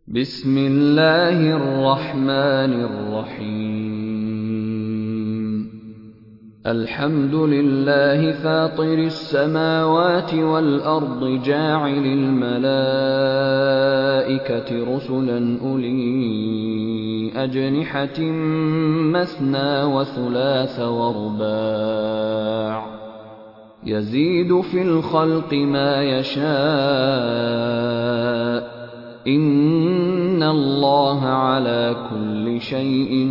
بسم الله الرحمن الرحيم الحمد لله فاطر السماوات والأرض جاعل الملائكة رسلا أولي أجنحة مثنى وثلاث ورباع يزيد في الخلق ما يشاء إن الله على كل شيء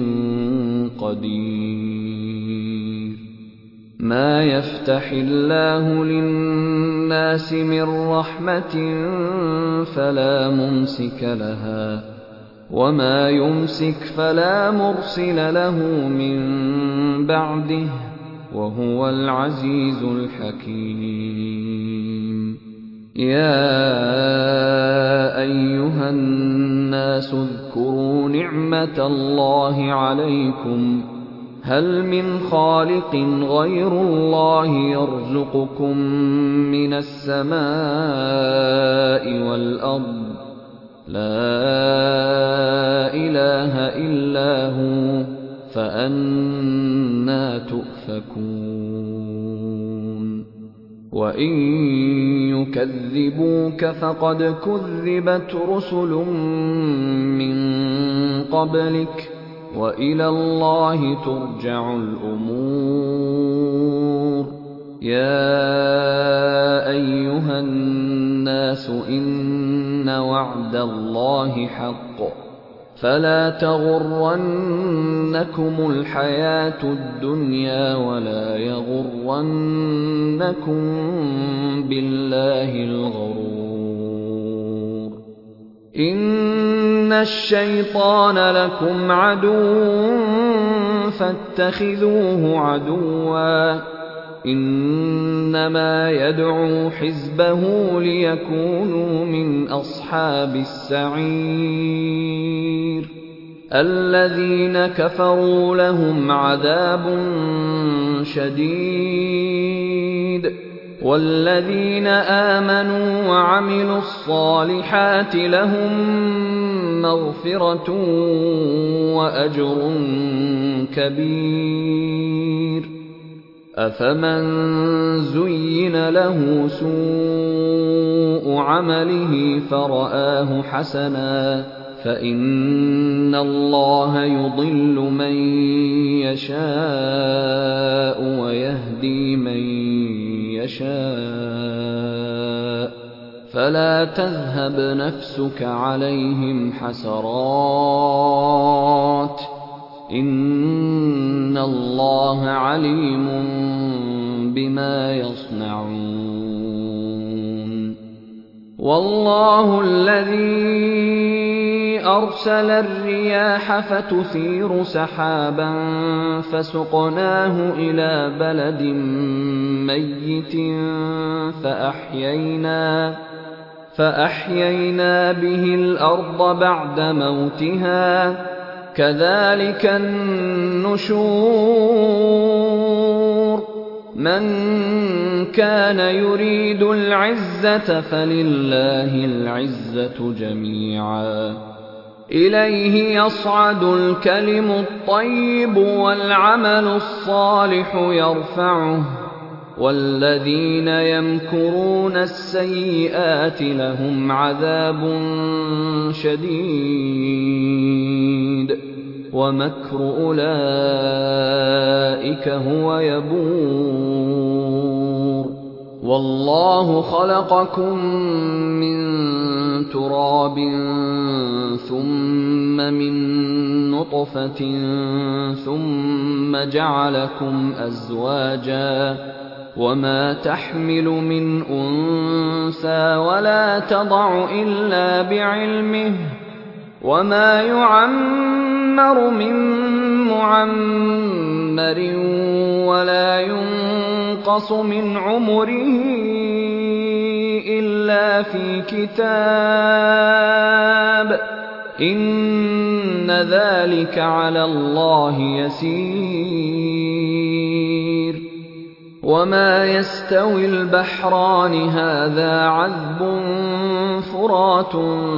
قدير ما يفتح الله للناس من رحمة فلا ممسك لها وما يمسك فلا مرسل له من بعده وهو العزيز الحكيم يا أيها الناس اذكروا نعمة الله عليكم هل من خالق غير الله يرزقكم من السماء والأرض لا إله إلا هو فأنى تؤفكون وإن يكذبوك فقد كذبت رسل من قبلك وإلى الله ترجع الأمور يا أيها الناس إن وعد الله حق فلا تغرنكم الحياة الدنيا ولا يغرنكم بالله الغرور إن الشيطان لكم عدو فاتخذوه عدوا إنما يدعو حزبه ليكونوا من أصحاب السعير الذين كفروا لهم عذاب شديد والذين آمنوا وعملوا الصالحات لهم مغفرة وأجر كبير أفمن زين له سوء عمله فرآه حسنا فإن الله يضل من يشاء ويهدي من يشاء فلا تذهب نفسك عليهم حسرات إن الله عليم بما يصنعون والله الذي أرسل الرياح فتثير سحابا فسقناه إلى بلد ميت فأحيينا به الأرض بعد موتها كذلك النشور من كان يريد العزة فلله العزة جميعا إليه يصعد الكلم الطيب والعمل الصالح يرفعه والذين يمكرون السيئات لهم عذاب شديد ومكر أولئك هو يبور والله خلقكم من تراب ثم من نطفة ثم جعلكم أزواجا وما تحمل من أنثى ولا تضع إلا بعلمه وما يعمر من معمر ولا ينقص من عمره إلا في كتاب إن ذلك على الله يسير وما يستوي البحران هذا عذب فرات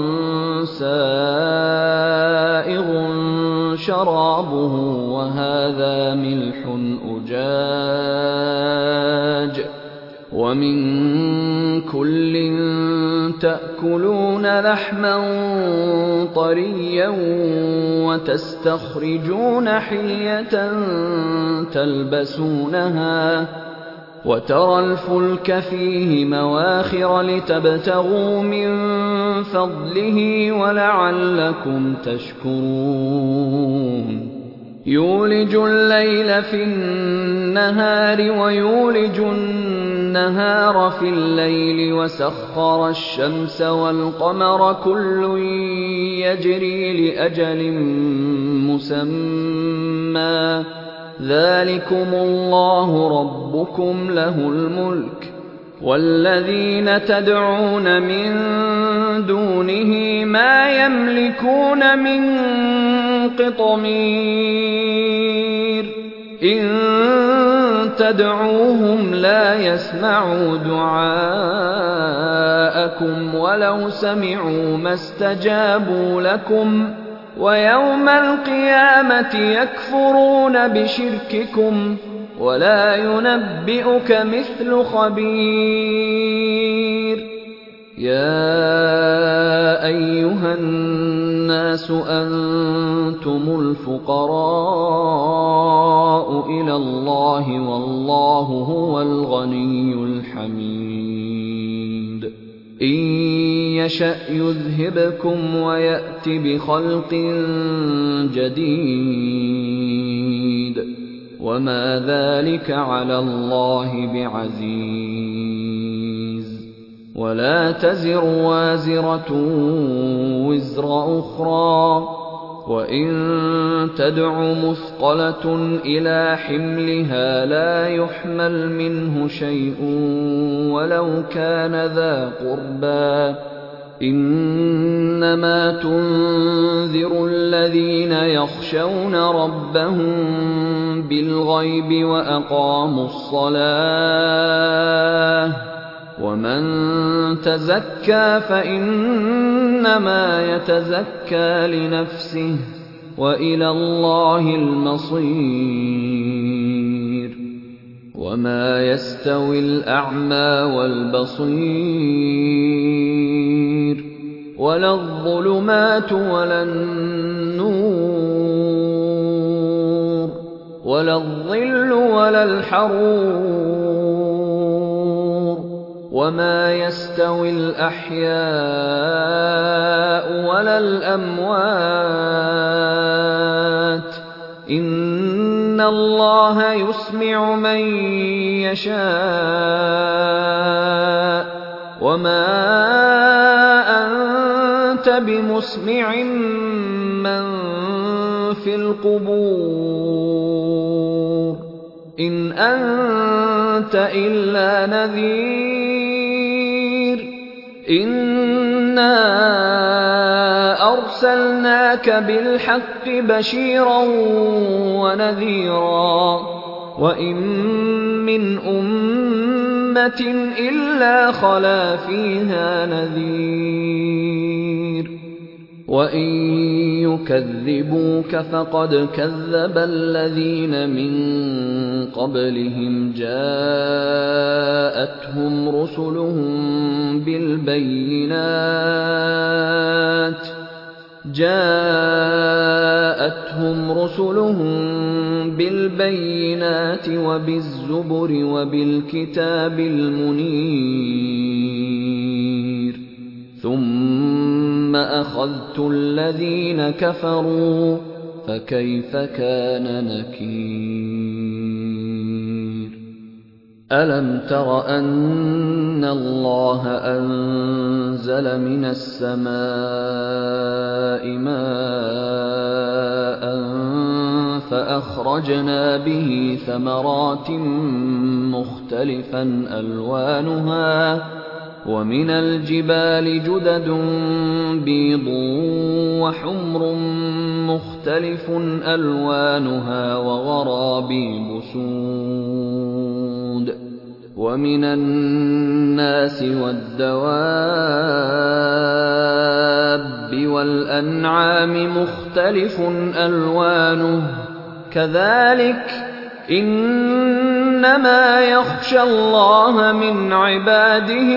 سائغ شرابه وهذا ملح أجاج ومن كل تأكلون لحما طريا وتستخرجون حلية تلبسونها وترى الفلك فيه مواخر لتبتغوا من فضله ولعلكم تشكرون يولج الليل في النهار ويولج النهار في الليل وسخر الشمس والقمر كل يجري لأجل مسمى ذلكم الله ربكم له الملك والذين تدعون من دونه ما يملكون من قطمير إن تدعوهم لا يسمعوا دعاءكم ولو سمعوا ما استجابوا لكم ويوم القيامة يكفرون بشرككم ولا ينبئك مثل خبير يا أيها الناس أنتم الفقراء إلى الله والله هو الغني الحميد إن يشأ يذهبكم ويأت بخلق جديد وما ذلك على الله بعزيز ولا تزر وازرة وزر أخرى وإن تدع مثقلة إلى حملها لا يحمل منه شيء ولو كان ذا قربى إنما تنذر الذين يخشون ربهم بالغيب وأقاموا الصلاة ومن تزكى فإنما يتزكى لنفسه وإلى الله المصير وما يستوي الأعمى والبصير ولا الظلمات ولا النور ولا الظل ولا الحرور وما يستوي الأحياء ولا الأموات إن الله يسمع من يشاء وما أنت بمسمع من في القبور إن أنت إلا نذير إنا أرسلناك بالحق بشيرا ونذيرا وإن من أمة إلا خلا فيها نذير وإن يكذبوك فقد كذب الذين من قبلهم جاءتهم رسلهم بالبينات وبالزبر وبالكتاب المنير ثم أخذت الذين كفروا فكيف كان نكير ألم تر أن الله أنزل من السماء ماء فأخرجنا به ثمرات مختلفا ألوانها ومن الجبال جدد بيض وحمر مختلف ألوانها وغرابيب سود وَمِنَ النَّاسِ وَالدَّوَابِّ وَالْأَنْعَامِ مُخْتَلِفٌ أَلْوَانُهُ كَذَٰلِكَ إِنَّمَا يَخْشَى اللَّهَ مِنْ عِبَادِهِ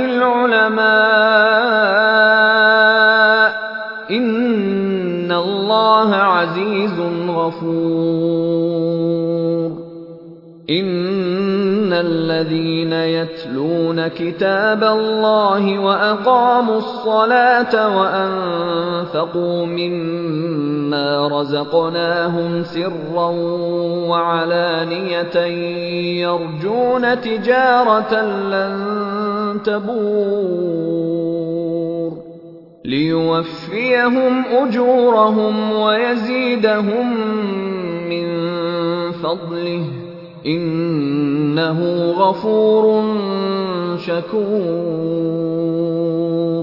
الْعُلَمَاءُ ۗ إِنَّ اللَّهَ عَزِيزٌ غَفُورٌ إِنَّ الَّذِينَ يَتْلُونَ كِتَابَ اللَّهِ وَأَقَامُوا الصَّلَاةَ وَأَنفَقُوا مِمَّا رَزَقْنَاهُمْ سِرًّا وَعَلَانِيَةً يَرْجُونَ تِجَارَةً لَّن تَبُورَ لِيُوَفِّيَهُمْ أُجُورَهُمْ وَيَزِيدَهُم مِّن فَضْلِهِ ۚ إِنَّهُ غَفُورٌ شَكُورٌ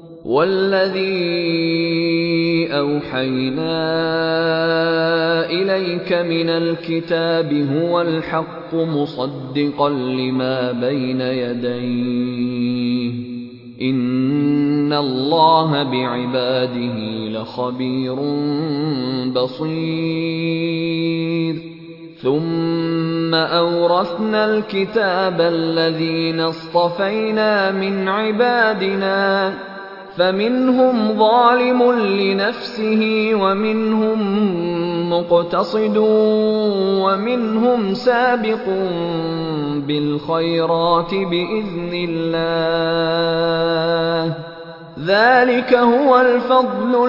وَالَّذِي أَوْحَيْنَا إِلَيْكَ مِنَ الْكِتَابِ هُوَ الْحَقُّ مُصَدِّقًا لِّمَا بَيْنَ يَدَيْهِ ۗ إِنَّ اللَّهَ بِعِبَادِهِ لَخَبِيرٌ بَصِيرٌ ثُمَّ أَوْرَثْنَا الْكِتَابَ الَّذِينَ اصْطَفَيْنَا مِنْ عِبَادِنَا ۖ فَمِنْهُمْ ظَالِمٌ لِّنَفْسِهِ وَمِنْهُم مُّقْتَصِدٌ وَمِنْهُمْ سَابِقٌ بِالْخَيْرَاتِ بِإِذْنِ اللَّهِ ۚ ذَٰلِكَ هُوَ الْفَضْلُ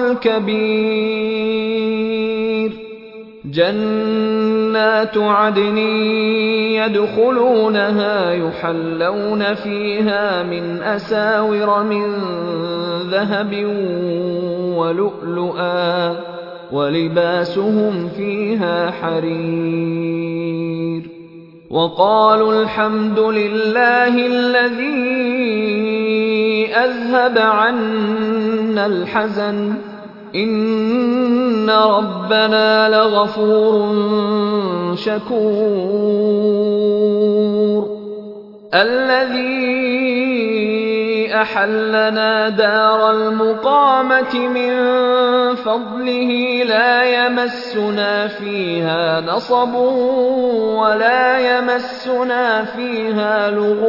الْكَبِيرُ جَنَّاتُ عَدْنٍ يَدْخُلُونَهَا يُحَلَّوْنَ فِيهَا مِنْ أَسَاوِرَ مِن ذَهَبٍ وَلُؤْلُؤًا ۖ وَلِبَاسُهُمْ فِيهَا حَرِيرٌ وَقَالُوا الْحَمْدُ لِلَّهِ الَّذِي أَذْهَبَ عَنَّا الْحَزَنَ ۖ إِنَّ رَبَّنَا لَغَفُورٌ شَكُورٌ الَّذِي أَحَلَّنَا دَارَ الْمُقَامَةِ مِن فَضْلِهِ لَا يَمَسُّنَا فِيهَا نَصَبٌ وَلَا يَمَسُّنَا فِيهَا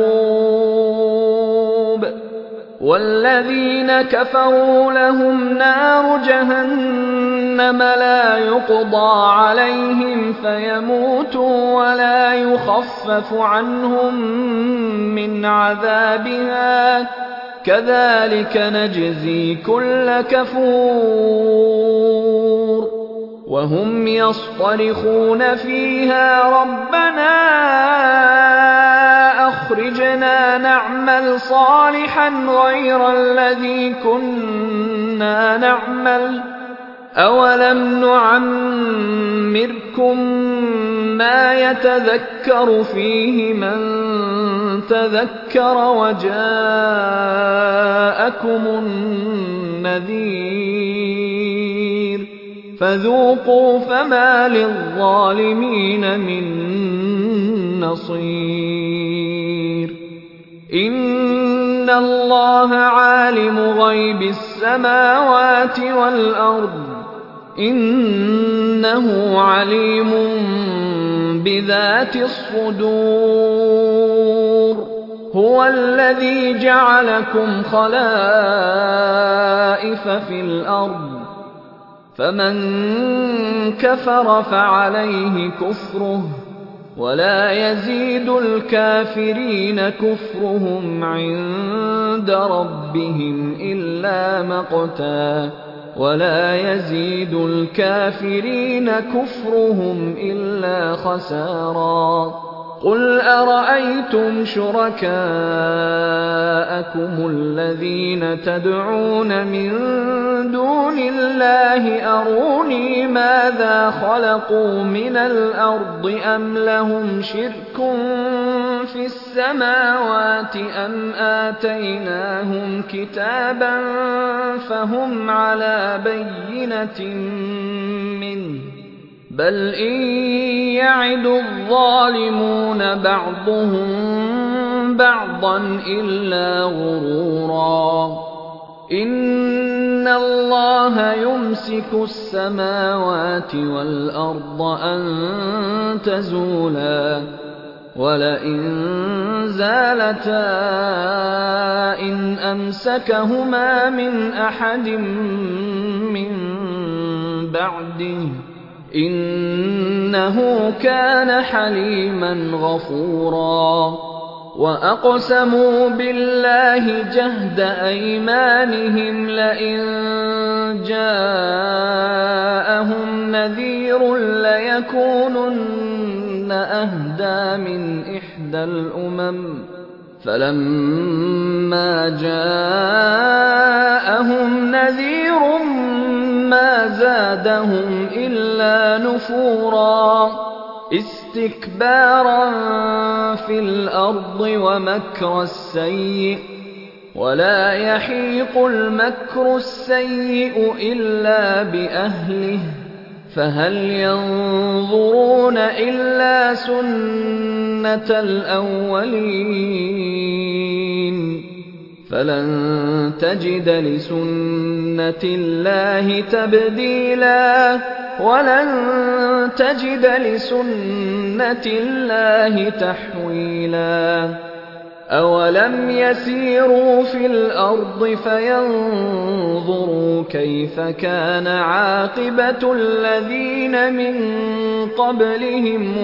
لُغُوبٌ وَالَّذِينَ كَفَرُوا لَهُمْ نَارُ جَهَنَّمَ لَا يُقْضَىٰ عَلَيْهِمْ فَيَمُوتُوا وَلَا يُخَفَّفُ عَنْهُم مِّنْ عَذَابِهَا ۚ كَذَٰلِكَ نَجْزِي كُلَّ كَفُورٍ وَهُمْ يَصْطَرِخُونَ فِيهَا رَبَّنَا أَخْرِجْنَا نَعْمَلْ صَالِحًا غَيْرَ الَّذِي كُنَّا نَعْمَلُ ۚ أَوَلَمْ نُعَمِّرْكُم مَّا يَتَذَكَّرُ فِيهِ مَن تَذَكَّرَ وَجَاءَكُمُ النَّذِيرُ ۖ فَذُوقُوا فَمَا لِلظَّالِمِينَ مِن نَّصِيرٍ إِنَّ اللَّهَ عَالِمُ غَيْبِ السَّمَاوَاتِ وَالْأَرْضِ ۚ إِنَّهُ عَلِيمٌ بِذَاتِ الصُّدُورِ هُوَ الَّذِي جَعَلَكُمْ خَلَائِفَ فِي الْأَرْضِ ۚ فَمَن كَفَرَ فَعَلَيْهِ كُفْرُهُ ۖ وَلَا يَزِيدُ الْكَافِرِينَ كُفْرُهُمْ عِندَ رَبِّهِمْ إِلَّا مَقْتًا ۖ وَلَا يَزِيدُ الْكَافِرِينَ كُفْرُهُمْ إِلَّا خَسَارًا قُلْ أَرَأَيْتُمْ شُرَكَاءَكُمُ الَّذِينَ تَدْعُونَ مِن دُونِ اللَّهِ أَرُونِي مَاذَا خَلَقُوا مِنَ الْأَرْضِ أَمْ لَهُمْ شِرْكٌ فِي السَّمَاوَاتِ أَمْ آتَيْنَاهُمْ كِتَابًا فَهُمْ عَلَىٰ بَيِّنَةٍ مِّنْهُ ۚ بَلْ إِن يَعِدُ الظَّالِمُونَ بَعْضُهُم بَعْضًا إِلَّا غُرُورًا إِنَّ اللَّهَ يُمْسِكُ السَّمَاوَاتِ وَالْأَرْضَ أَن تَزُولَا وَلَئِن زَالَتَا إِنْ أَمْسَكَهُمَا مِنْ أَحَدٍ مِّن بَعْدِهِ ۚ إِنَّهُ كَانَ حَلِيمًا غَفُورًا وَأَقْسَمُوا بِاللَّهِ جَهْدَ أَيْمَانِهِمْ لَئِن جَاءَهُمْ نَذِيرٌ لَّيَكُونُنَّ أَهْدَىٰ مِنْ إِحْدَى الْأُمَمِ فَلَمَّا جَاءَهُمْ نَذِيرٌ مَّا زَادَهُمْ إِلَّا نُفُورًا اسْتِكْبَارًا فِي الْأَرْضِ وَمَكْرَ السَّيِّئِ ۚ وَلَا يَحِيقُ الْمَكْرُ السَّيِّئُ إِلَّا بِأَهْلِهِ ۚ فَهَلْ يَنظُرُونَ إِلَّا سُنَّتَ الْأَوَّلِينَ فَلَن تَجِدَ لِسُنَّةِ اللَّهِ تَبْدِيلًا وَلَن تَجِدَ لِسُنَّةِ اللَّهِ تَحْوِيلًا أَوَلَمْ يَسِيرُوا فِي الْأَرْضِ فَيَنظُرُوا كَيْفَ كَانَ عَاقِبَةُ الَّذِينَ مِن قَبْلِهِمْ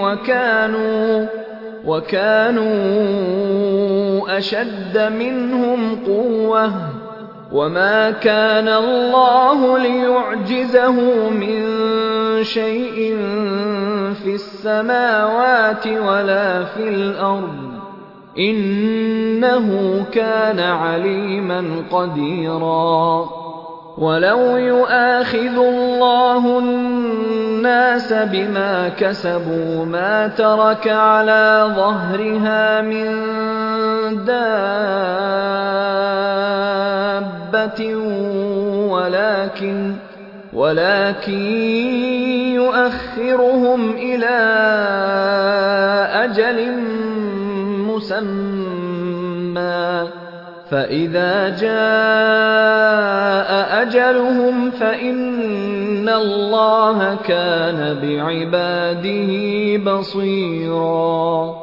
وَكَانُوا أَشَدَّ مِنْهُمْ قُوَّةً ۚ وَمَا كَانَ اللَّهُ لِيُعْجِزَهُ مِن شَيْءٍ فِي السَّمَاوَاتِ وَلَا فِي الْأَرْضِ ۚ إِنَّهُ كَانَ عَلِيمًا قَدِيرًا وَلَوْ يُؤَاخِذُ اللَّهُ النَّاسَ بِمَا كَسَبُوا مَا تَرَكَ عَلَىٰ ظَهْرِهَا مِن دَابَّةٍ وَلَٰكِن يُؤَخِّرُهُمْ إِلَىٰ أَجَلٍ مُّسَمًّى ۖ فَإِذَا جَاءَ أَجَلُهُمْ فَإِنَّ اللَّهَ كَانَ بِعِبَادِهِ بَصِيرًا